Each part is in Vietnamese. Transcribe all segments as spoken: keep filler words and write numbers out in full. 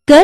Kết.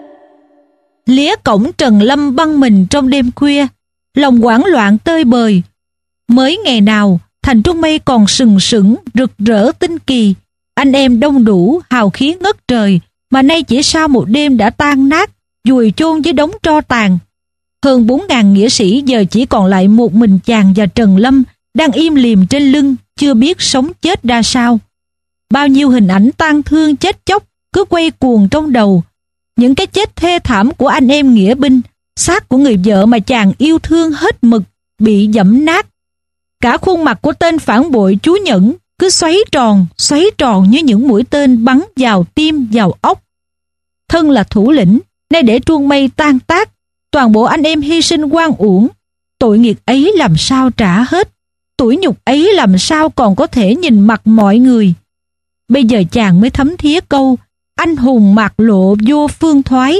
Lía cổng Trần Lâm băng mình trong đêm khuya, lòng hoảng loạn tơi bời. Mới ngày nào thành Trung Mây còn sừng sững rực rỡ tinh kỳ, anh em đông đủ hào khí ngất trời, mà nay chỉ sau một đêm đã tan nát, vùi chôn với đống tro tàn. Hơn bốn ngàn nghĩa sĩ giờ chỉ còn lại một mình chàng và Trần Lâm đang im lìm trên lưng, chưa biết sống chết ra sao. Bao nhiêu hình ảnh tang thương chết chóc cứ quay cuồng trong đầu. Những cái chết thê thảm của anh em nghĩa binh, xác của người vợ mà chàng yêu thương hết mực bị giẫm nát. Cả khuôn mặt của tên phản bội Chú Nhẫn cứ xoáy tròn, xoáy tròn như những mũi tên bắn vào tim, vào óc. Thân là thủ lĩnh, nay để Truông Mây tan tác, toàn bộ anh em hy sinh oan uổng. Tội nghiệp ấy làm sao trả hết, tủi nhục ấy làm sao còn có thể nhìn mặt mọi người. Bây giờ chàng mới thấm thía câu anh hùng mạc lộ vô phương thoái,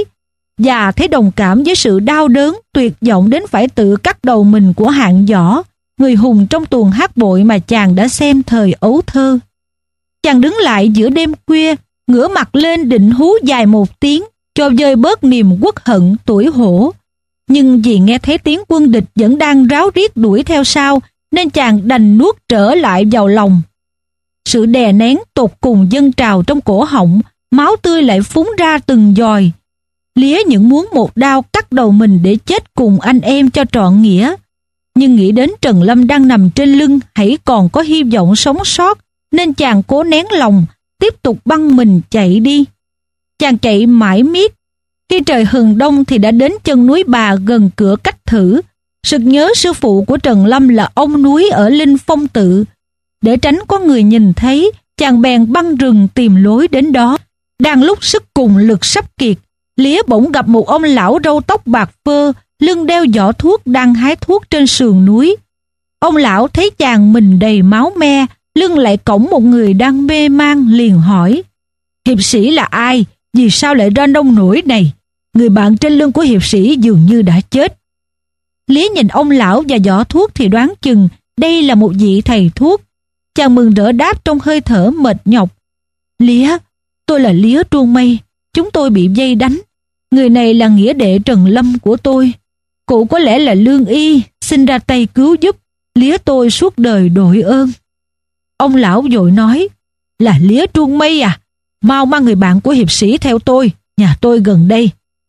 và thấy đồng cảm với sự đau đớn tuyệt vọng đến phải tự cắt đầu mình của Hạng Võ, người hùng trong tuồng hát bội mà chàng đã xem thời ấu thơ. Chàng đứng lại giữa đêm khuya, ngửa mặt lên định hú dài một tiếng cho vơi bớt niềm uất hận tủi hổ. Nhưng vì nghe thấy tiếng quân địch vẫn đang ráo riết đuổi theo sau, nên chàng đành nuốt trở lại vào lòng. Sự đè nén tột cùng dâng trào trong cổ họng, máu tươi lại phúng ra từng giòi. Lía những muốn một đao cắt đầu mình để chết cùng anh em cho trọn nghĩa. Nhưng nghĩ đến Trần Lâm đang nằm trên lưng hãy còn có hy vọng sống sót, nên chàng cố nén lòng, tiếp tục băng mình chạy đi. Chàng chạy mãi miết. Khi trời hừng đông thì đã đến chân núi Bà gần cửa Cách Thử. Sực nhớ sư phụ của Trần Lâm là ông núi ở Linh Phong Tự. Để tránh có người nhìn thấy, chàng bèn băng rừng tìm lối đến đó. Đang lúc sức cùng lực sắp kiệt, Lía bỗng gặp một ông lão râu tóc bạc phơ, lưng đeo giỏ thuốc đang hái thuốc trên sườn núi. Ông lão thấy chàng mình đầy máu me, lưng lại cõng một người đang mê man, liền hỏi: "Hiệp sĩ là ai? Vì sao lại ra nông nổi này? Người bạn trên lưng của hiệp sĩ dường như đã chết." Lía nhìn ông lão và giỏ thuốc thì đoán chừng đây là một vị thầy thuốc. Chàng mừng rỡ đáp trong hơi thở mệt nhọc: "Lía, tôi là Lía Truông Mây. Chúng tôi bị vây đánh. Người này là nghĩa đệ Trần Lâm của tôi. Cụ có lẽ là lương y, xin ra tay cứu giúp. Lía tôi suốt đời đội ơn." Ông lão vội nói: "Là Lía Truông Mây à? Mau mang người bạn của hiệp sĩ theo tôi, nhà tôi gần đây."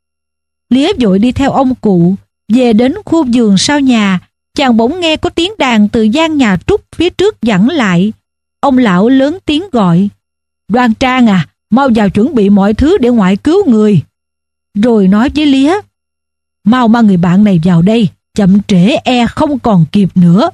Lía vội đi theo ông cụ. Về đến khu vườn sau nhà, chàng bỗng nghe có tiếng đàn từ gian nhà trúc phía trước vẳng lại. Ông lão lớn tiếng gọi: "Đoan Trang à, mau vào chuẩn bị mọi thứ để ngoại cứu người." Rồi nói với Lía: "Mau mang người bạn này vào đây, chậm trễ e không còn kịp nữa."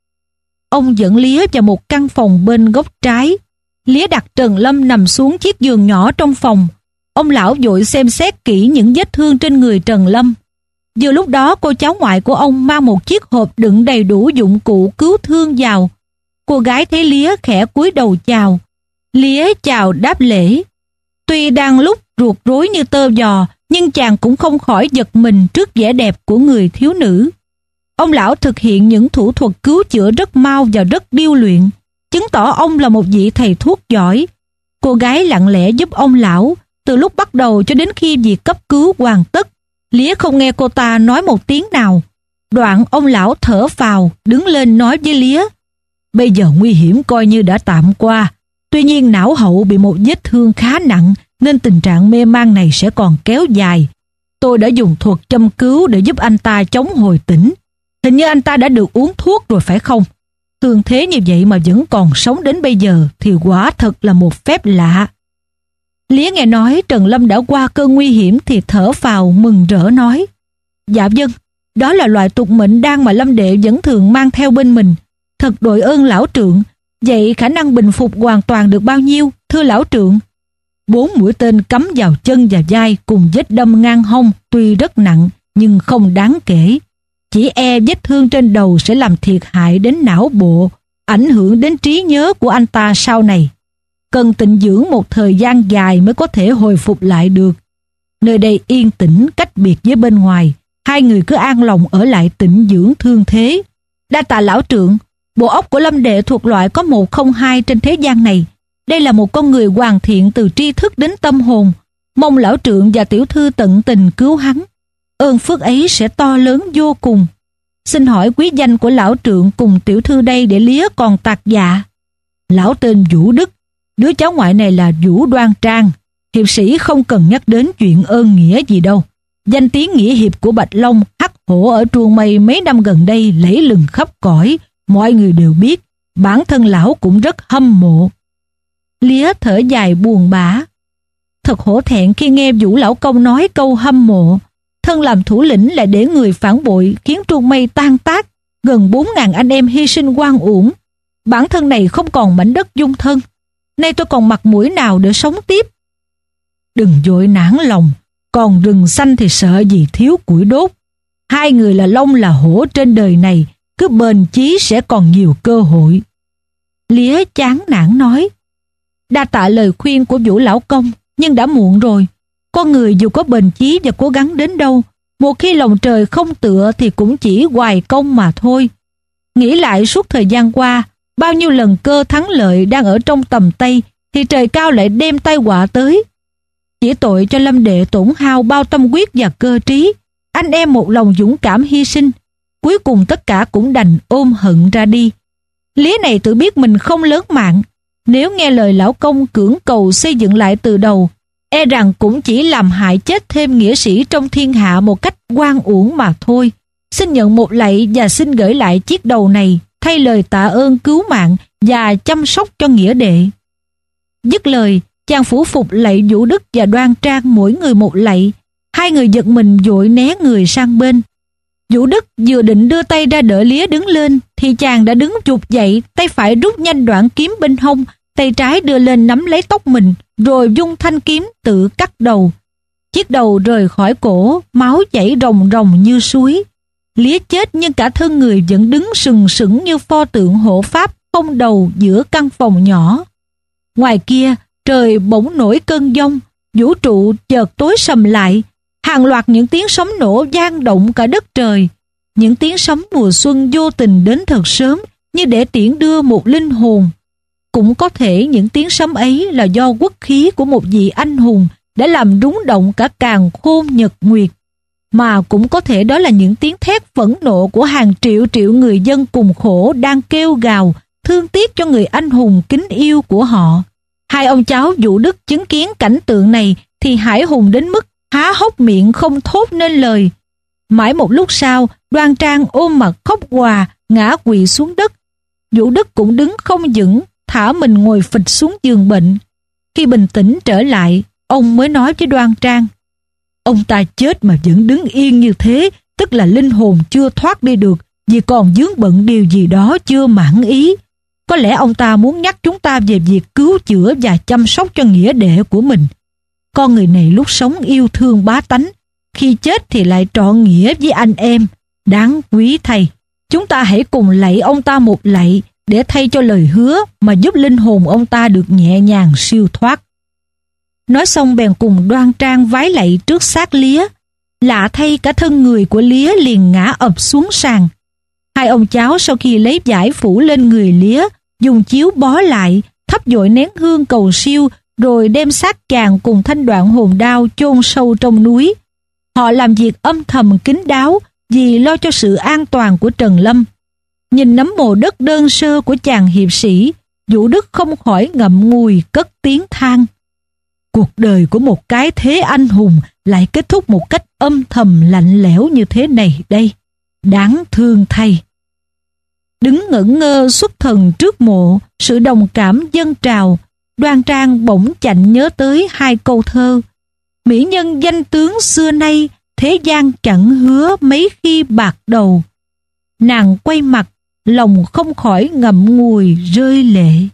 Ông dẫn Lía vào một căn phòng bên góc trái. Lía đặt Trần Lâm nằm xuống chiếc giường nhỏ trong phòng. Ông lão vội xem xét kỹ những vết thương trên người Trần Lâm. Vừa lúc đó cô cháu ngoại của ông mang một chiếc hộp đựng đầy đủ dụng cụ cứu thương vào. Cô gái thấy Lía khẽ cúi đầu chào. Lía chào đáp lễ. Tuy đang lúc ruột rối như tơ giò, nhưng chàng cũng không khỏi giật mình trước vẻ đẹp của người thiếu nữ. Ông lão thực hiện những thủ thuật cứu chữa rất mau và rất điêu luyện, chứng tỏ ông là một vị thầy thuốc giỏi. Cô gái lặng lẽ giúp ông lão từ lúc bắt đầu cho đến khi việc cấp cứu hoàn tất. Lía không nghe cô ta nói một tiếng nào. Đoạn ông lão thở phào, đứng lên nói với Lía: "Bây giờ nguy hiểm coi như đã tạm qua. Tuy nhiên não hậu bị một vết thương khá nặng, nên tình trạng mê man này sẽ còn kéo dài. Tôi đã dùng thuật châm cứu để giúp anh ta chống hồi tỉnh. Hình như anh ta đã được uống thuốc rồi phải không? Thương thế như vậy mà vẫn còn sống đến bây giờ thì quả thật là một phép lạ." Lía nghe nói Trần Lâm đã qua cơn nguy hiểm thì thở phào mừng rỡ nói: "Dạ vâng, đó là loại tục mệnh đan mà Lâm đệ vẫn thường mang theo bên mình. Thật đội ơn lão trượng. Vậy khả năng bình phục hoàn toàn được bao nhiêu, thưa lão trượng?" Bốn mũi tên cắm vào chân và vai cùng vết đâm ngang hông tuy rất nặng nhưng không đáng kể. Chỉ e vết thương trên đầu sẽ làm thiệt hại đến não bộ, ảnh hưởng đến trí nhớ của anh ta sau này. Cần tịnh dưỡng một thời gian dài mới có thể hồi phục lại được. Nơi đây yên tĩnh cách biệt với bên ngoài, hai người cứ an lòng ở lại tịnh dưỡng thương thế. Đa tạ lão trượng, bộ óc của Lâm đệ thuộc loại có một không hai trên thế gian này. Đây là một con người hoàn thiện từ tri thức đến tâm hồn. Mong lão trượng và tiểu thư tận tình cứu hắn, ơn phước ấy sẽ to lớn vô cùng. Xin hỏi quý danh của lão trượng cùng tiểu thư đây để lía còn tạc dạ. Lão tên Vũ Đức, đứa cháu ngoại này là Vũ Đoan Trang. Hiệp sĩ không cần nhắc đến chuyện ơn nghĩa gì đâu. Danh tiếng nghĩa hiệp của Bạch Long, Hắc Hổ ở Truông Mây mấy năm gần đây lẫy lừng khắp cõi, mọi người đều biết, bản thân lão cũng rất hâm mộ. Lía thở dài buồn bã. Thật hổ thẹn khi nghe Vũ lão công nói câu hâm mộ. Thân làm thủ lĩnh lại để người phản bội, khiến Truông Mây tan tác, gần bốn ngàn anh em hy sinh oan uổng. Bản thân này không còn mảnh đất dung thân. Nay tôi còn mặt mũi nào để sống tiếp? Đừng vội nản lòng, còn rừng xanh thì sợ gì thiếu củi đốt. Hai người là long là hổ trên đời này, cứ bền chí sẽ còn nhiều cơ hội. Lía chán nản nói. Đa tạ lời khuyên của Vũ lão công, nhưng đã muộn rồi. Con người dù có bền chí và cố gắng đến đâu, một khi lòng trời không tựa thì cũng chỉ hoài công mà thôi. Nghĩ lại suốt thời gian qua, bao nhiêu lần cơ thắng lợi đang ở trong tầm tay, thì trời cao lại đem tai họa tới. Chỉ tội cho Lâm đệ tổn hao bao tâm huyết và cơ trí, anh em một lòng dũng cảm hy sinh, cuối cùng tất cả cũng đành ôm hận ra đi. Lía này tự biết mình không lớn mạng, nếu nghe lời lão công cưỡng cầu xây dựng lại từ đầu, e rằng cũng chỉ làm hại chết thêm nghĩa sĩ trong thiên hạ một cách oan uổng mà thôi. Xin nhận một lạy và xin gửi lại chiếc đầu này thay lời tạ ơn cứu mạng và chăm sóc cho nghĩa đệ. Dứt lời, chàng phủ phục lạy Vũ Đức và Đoan Trang mỗi người một lạy. Hai người giật mình vội né người sang bên. Vũ Đức vừa định đưa tay ra đỡ Lía đứng lên thì chàng đã đứng chụp dậy, tay phải rút nhanh đoạn kiếm bên hông, tay trái đưa lên nắm lấy tóc mình, rồi vung thanh kiếm tự cắt đầu. Chiếc đầu rời khỏi cổ, máu chảy ròng ròng như suối. Lía chết nhưng cả thân người vẫn đứng sừng sững như pho tượng hộ pháp không đầu giữa căn phòng nhỏ. Ngoài kia, trời bỗng nổi cơn giông, vũ trụ chợt tối sầm lại, hàng loạt những tiếng sấm nổ vang động cả đất trời. Những tiếng sấm mùa xuân vô tình đến thật sớm, như để tiễn đưa một linh hồn. Cũng có thể những tiếng sấm ấy là do quốc khí của một vị anh hùng đã làm rúng động cả càn khôn nhật nguyệt. Mà cũng có thể đó là những tiếng thét phẫn nộ của hàng triệu triệu người dân cùng khổ đang kêu gào, thương tiếc cho người anh hùng kính yêu của họ. Hai ông cháu Vũ Đức chứng kiến cảnh tượng này thì hãi hùng đến mức há hốc miệng không thốt nên lời. Mãi một lúc sau, Đoan Trang ôm mặt khóc òa, ngã quỵ xuống đất. Vũ Đức cũng đứng không vững, thả mình ngồi phịch xuống giường bệnh. Khi bình tĩnh trở lại, ông mới nói với Đoan Trang: ông ta chết mà vẫn đứng yên như thế, tức là linh hồn chưa thoát đi được, vì còn vướng bận điều gì đó chưa mãn ý. Có lẽ ông ta muốn nhắc chúng ta về việc cứu chữa và chăm sóc cho nghĩa đệ của mình. Con người này lúc sống yêu thương bá tánh, khi chết thì lại trọn nghĩa với anh em. Đáng quý thay, chúng ta hãy cùng lạy ông ta một lạy để thay cho lời hứa mà giúp linh hồn ông ta được nhẹ nhàng siêu thoát. Nói xong bèn cùng Đoan Trang vái lạy trước xác Lía. Lạ thay cả thân người của Lía liền ngã ập xuống sàn. Hai ông cháu sau khi lấy vải phủ lên người Lía, dùng chiếu bó lại, thắp dội nén hương cầu siêu, rồi đem xác chàng cùng thanh đoạn hồn đao chôn sâu trong núi. Họ làm việc âm thầm kín đáo vì lo cho sự an toàn của Trần Lâm. Nhìn nấm mồ đất đơn sơ của chàng hiệp sĩ, Vũ Đức không khỏi ngậm ngùi cất tiếng than. Cuộc đời của một cái thế anh hùng lại kết thúc một cách âm thầm lạnh lẽo như thế này đây. Đáng thương thay. Đứng ngẩn ngơ xuất thần trước mộ, sự đồng cảm dâng trào. Đoan Trang bỗng chạnh nhớ tới hai câu thơ: mỹ nhân danh tướng xưa nay, thế gian chẳng hứa mấy khi bạc đầu. Nàng quay mặt, lòng không khỏi ngậm ngùi rơi lệ.